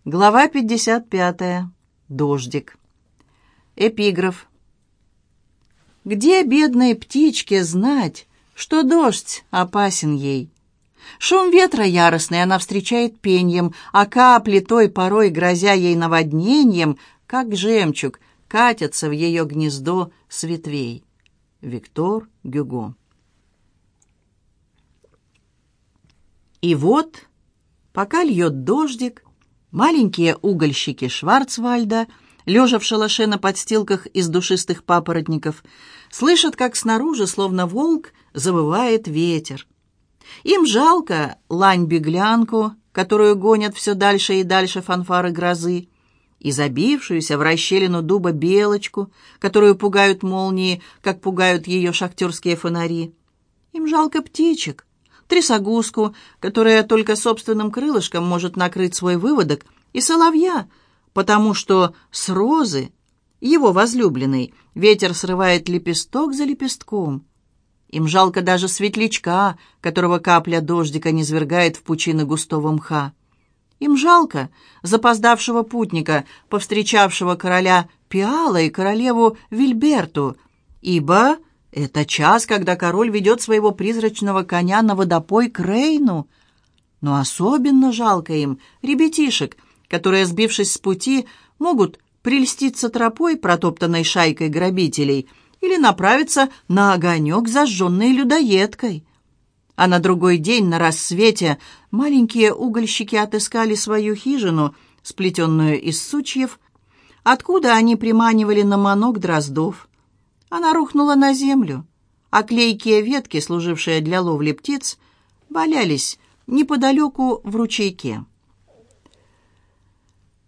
Глава 55. Дождик. Эпиграф. Где бедной птичке знать, что дождь опасен ей? Шум ветра яростный она встречает пеньем, а капли той порой, грозя ей наводнением, как жемчуг, катятся в ее гнездо с ветвей. Виктор Гюго. И вот, пока льет дождик, маленькие угольщики Шварцвальда, лежа в шалаше на подстилках из душистых папоротников, слышат, как снаружи, словно волк, завывает ветер. Им жалко лань-беглянку, которую гонят все дальше и дальше фанфары грозы, и забившуюся в расщелину дуба белочку, которую пугают молнии, как пугают ее шахтерские фонари. Им жалко птичек, трясогузку, которая только собственным крылышком может накрыть свой выводок, и соловья, потому что с розы, его возлюбленной, ветер срывает лепесток за лепестком. Им жалко даже светлячка, которого капля дождика низвергает в пучины густого мха. Им жалко запоздавшего путника, повстречавшего короля Пиала и королеву Вильберту, ибо это час, когда король ведет своего призрачного коня на водопой к Рейну. Но особенно жалко им ребятишек, которые, сбившись с пути, могут прельститься тропой, протоптанной шайкой грабителей, или направиться на огонек, зажженный людоедкой. А на другой день, на рассвете, маленькие угольщики отыскали свою хижину, сплетенную из сучьев, откуда они приманивали на манок дроздов. Она рухнула на землю, а клейкие ветки, служившие для ловли птиц, валялись неподалеку в ручейке.